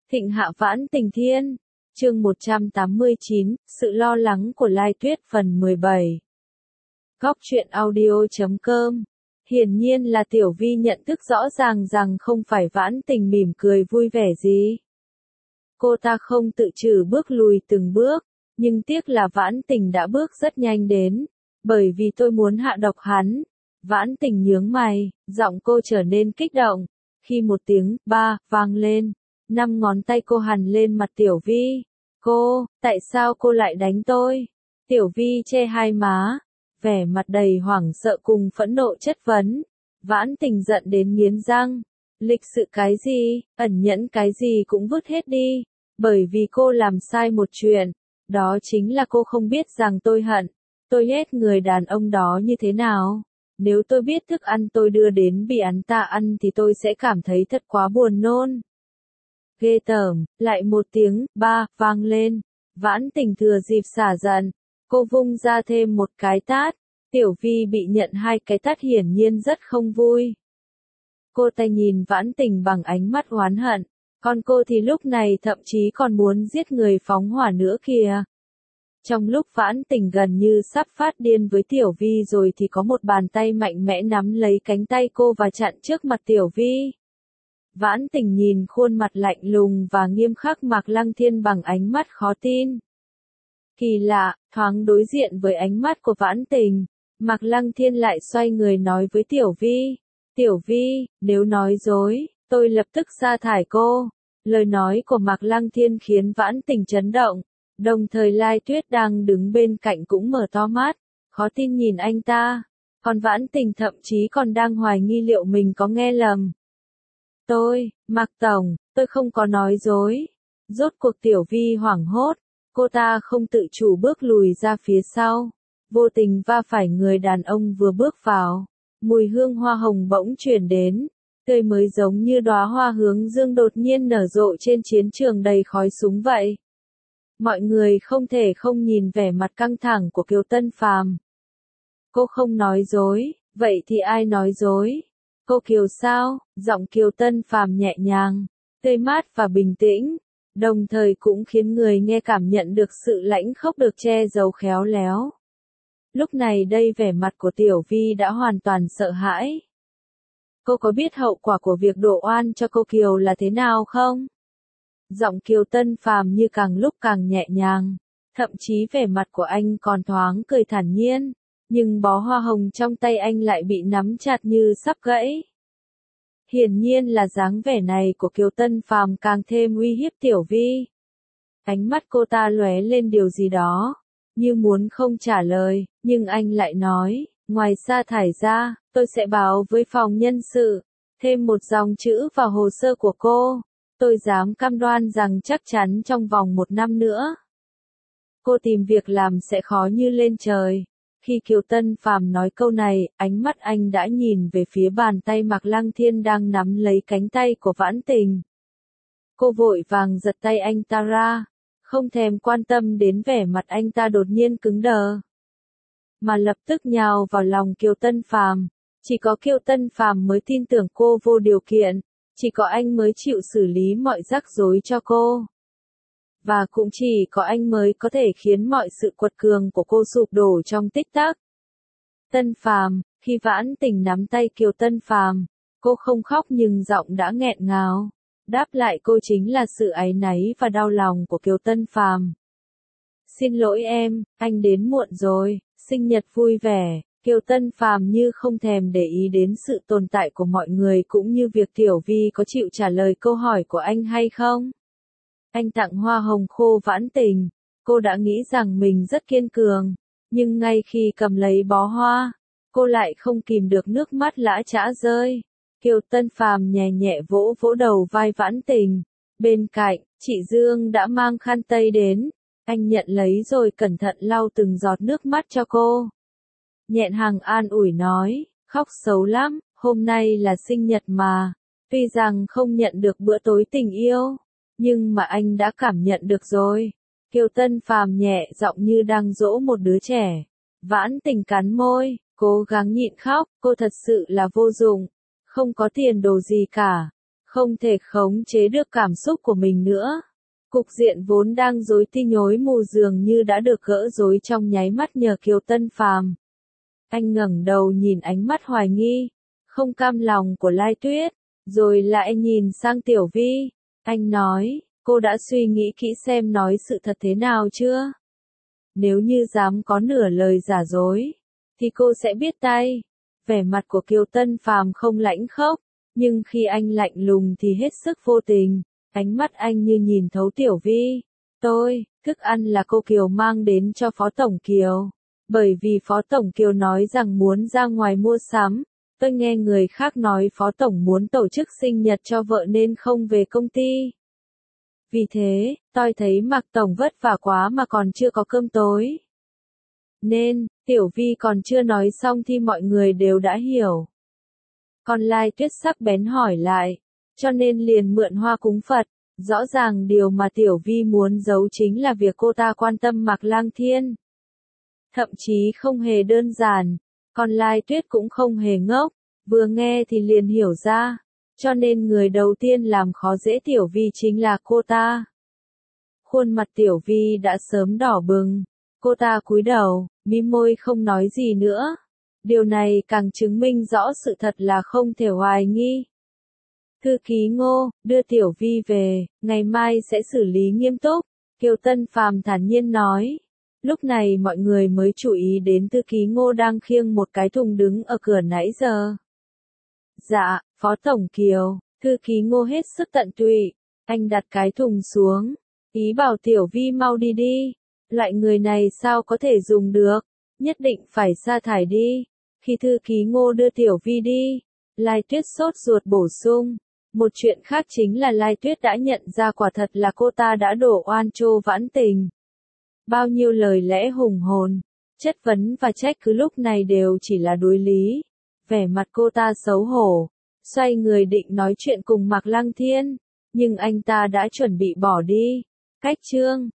Thịnh hạ vãn tình thiên. Chương 189, sự lo lắng của Lai Tuyết phần 17. Góc truyện audio.com. Hiển nhiên là Tiểu Vi nhận thức rõ ràng rằng không phải Vãn Tình mỉm cười vui vẻ gì. Cô ta không tự chủ bước lùi từng bước, nhưng tiếc là Vãn Tình đã bước rất nhanh đến, bởi vì tôi muốn hạ độc hắn. Vãn Tình nhướng mày, giọng cô trở nên kích động, khi một tiếng ba vang lên, 5 ngón tay cô hằn lên mặt Tiểu Vi. Tại sao cô lại đánh tôi? Tiểu Vi che hai má, vẻ mặt đầy hoảng sợ cùng phẫn nộ chất vấn. Vãn Tình giận đến nghiến răng. Lịch sự cái gì, ẩn nhẫn cái gì cũng vứt hết đi, bởi vì cô làm sai một chuyện, đó chính là cô không biết rằng tôi hận, tôi ghét người đàn ông đó như thế nào. Nếu tôi biết thức ăn tôi đưa đến bị hắn ta ăn thì tôi sẽ cảm thấy thật quá buồn nôn. Ghê tởm, lại một tiếng ba vang lên. Vãn Tình thừa dịp xả giận, cô vung ra thêm một cái tát. Tiểu Vi bị nhận 2 cái tát hiển nhiên rất không vui. Cô ta nhìn Vãn Tình bằng ánh mắt oán hận, còn cô thì lúc này thậm chí còn muốn giết người phóng hỏa nữa kìa. Trong lúc Vãn Tình gần như sắp phát điên với Tiểu Vi rồi thì có một bàn tay mạnh mẽ nắm lấy cánh tay cô và chặn trước mặt Tiểu Vi. Vãn Tình nhìn khuôn mặt lạnh lùng và nghiêm khắc Mạc Lăng Thiên bằng ánh mắt khó tin. Kỳ lạ, thoáng đối diện với ánh mắt của Vãn Tình, Mạc Lăng Thiên lại xoay người nói với Tiểu Vi. Tiểu Vi, nếu nói dối, tôi lập tức sa thải cô. Lời nói của Mạc Lăng Thiên khiến Vãn Tình chấn động, đồng thời Lai Tuyết đang đứng bên cạnh cũng mở to mắt, khó tin nhìn anh ta. Còn Vãn Tình thậm chí còn đang hoài nghi liệu mình có nghe lầm. Mạc Tổng, tôi không có nói dối. Rốt cuộc Tiểu Vi hoảng hốt, cô ta không tự chủ bước lùi ra phía sau, vô tình va phải người đàn ông vừa bước vào. Mùi hương hoa hồng bỗng chuyển đến, tươi mới giống như đóa hoa hướng dương đột nhiên nở rộ trên chiến trường đầy khói súng vậy. Mọi người không thể không nhìn vẻ mặt căng thẳng của Kiều Tân Phàm. Cô không nói dối, vậy thì ai nói dối? Cô Kiều sao? Giọng Kiều Tân Phàm nhẹ nhàng, tươi mát và bình tĩnh, đồng thời cũng khiến người nghe cảm nhận được sự lãnh khốc được che giấu khéo léo. Lúc này đây vẻ mặt của Tiểu Vi đã hoàn toàn sợ hãi. Cô có biết hậu quả của việc đổ oan cho cô Kiều là thế nào không? Giọng Kiều Tân Phàm như càng lúc càng nhẹ nhàng, thậm chí vẻ mặt của anh còn thoáng cười thản nhiên, nhưng bó hoa hồng trong tay anh lại bị nắm chặt như sắp gãy. Hiển nhiên là dáng vẻ này của Kiều Tân Phàm càng thêm uy hiếp Tiểu Vi. Ánh mắt cô ta lóe lên điều gì đó, như muốn không trả lời, nhưng anh lại nói, ngoài sa thải ra, tôi sẽ báo với phòng nhân sự, thêm một dòng chữ vào hồ sơ của cô. Tôi dám cam đoan rằng chắc chắn trong vòng 1 năm nữa, cô tìm việc làm sẽ khó như lên trời. Khi Kiều Tân Phàm nói câu này, ánh mắt anh đã nhìn về phía bàn tay Mạc Lăng Thiên đang nắm lấy cánh tay của Vãn Tình. Cô vội vàng giật tay anh ta ra, không thèm quan tâm đến vẻ mặt anh ta đột nhiên cứng đờ, mà lập tức nhào vào lòng Kiều Tân Phàm. Chỉ có Kiều Tân Phàm mới tin tưởng cô vô điều kiện, chỉ có anh mới chịu xử lý mọi rắc rối cho cô. Và cũng chỉ có anh mới có thể khiến mọi sự quật cường của cô sụp đổ trong tích tắc. Tân Phàm, khi Vãn Tình nắm tay Kiều Tân Phàm, cô không khóc nhưng giọng đã nghẹn ngào. Đáp lại cô chính là sự áy náy và đau lòng của Kiều Tân Phàm. Xin lỗi em, anh đến muộn rồi, sinh nhật vui vẻ. Kiều Tân Phàm như không thèm để ý đến sự tồn tại của mọi người cũng như việc Tiểu Vi có chịu trả lời câu hỏi của anh hay không. Anh tặng hoa hồng khô Vãn Tình, cô đã nghĩ rằng mình rất kiên cường, nhưng ngay khi cầm lấy bó hoa, cô lại không kìm được nước mắt lã chã rơi. Kiều Tân Phàm nhẹ nhẹ vỗ vỗ đầu vai Vãn Tình, bên cạnh, chị Dương đã mang khăn tây đến, anh nhận lấy rồi cẩn thận lau từng giọt nước mắt cho cô. Nhẹn Hằng an ủi nói, khóc xấu lắm, hôm nay là sinh nhật mà, tuy rằng không nhận được bữa tối tình yêu, nhưng mà anh đã cảm nhận được rồi. Kiều Tân Phàm nhẹ giọng như đang dỗ một đứa trẻ. Vãn Tình cắn môi, cố gắng nhịn khóc, cô thật sự là vô dụng, không có tiền đồ gì cả, không thể khống chế được cảm xúc của mình nữa. Cục diện vốn đang rối tinh rối mù dường như đã được gỡ rối trong nháy mắt nhờ Kiều Tân Phàm. Anh ngẩng đầu nhìn ánh mắt hoài nghi, không cam lòng của Lai Tuyết, rồi lại nhìn sang Tiểu Vi. Anh nói, cô đã suy nghĩ kỹ xem nói sự thật thế nào chưa? Nếu như dám có nửa lời giả dối, thì cô sẽ biết tay. Vẻ mặt của Kiều Tân Phàm không lãnh khốc, nhưng khi anh lạnh lùng thì hết sức vô tình. Ánh mắt anh như nhìn thấu Tiểu Vi. Thức ăn là cô Kiều mang đến cho Phó Tổng Kiều. Bởi vì Phó Tổng Kiều nói rằng muốn ra ngoài mua sắm. Tôi nghe người khác nói Phó Tổng muốn tổ chức sinh nhật cho vợ nên không về công ty. Vì thế, tôi thấy Mạc Tổng vất vả quá mà còn chưa có cơm tối. Nên, Tiểu Vi còn chưa nói xong thì mọi người đều đã hiểu. Còn Lai Tuyết sắc bén hỏi lại, cho nên liền mượn hoa cúng Phật. Rõ ràng điều mà Tiểu Vi muốn giấu chính là việc cô ta quan tâm Mạc Lang Thiên. Thậm chí không hề đơn giản, còn Lai Tuyết cũng không hề ngốc, vừa nghe thì liền hiểu ra. Cho nên người đầu tiên làm khó dễ Tiểu Vi chính là cô ta. Khuôn mặt Tiểu Vi đã sớm đỏ bừng, cô ta cúi đầu, mím môi không nói gì nữa. Điều này càng chứng minh rõ sự thật là không thể hoài nghi. Thư ký Ngô, đưa Tiểu Vi về, ngày mai sẽ xử lý nghiêm túc, Kiều Tân Phàm thản nhiên nói. Lúc này mọi người mới chú ý đến thư ký Ngô đang khiêng một cái thùng đứng ở cửa nãy giờ. Dạ, Phó Tổng Kiều, thư ký Ngô hết sức tận tụy, anh đặt cái thùng xuống, ý bảo Tiểu Vi mau đi đi, loại người này sao có thể dùng được, nhất định phải sa thải đi. Khi thư ký Ngô đưa Tiểu Vi đi, Lai Tuyết sốt ruột bổ sung. Một chuyện khác chính là Lai Tuyết đã nhận ra quả thật là cô ta đã đổ oan Trô Vãn Tình. Bao nhiêu lời lẽ hùng hồn, chất vấn và trách cứ lúc này đều chỉ là đối lý. Vẻ mặt cô ta xấu hổ, xoay người định nói chuyện cùng Mạc Lăng Thiên, nhưng anh ta đã chuẩn bị bỏ đi. Cách chương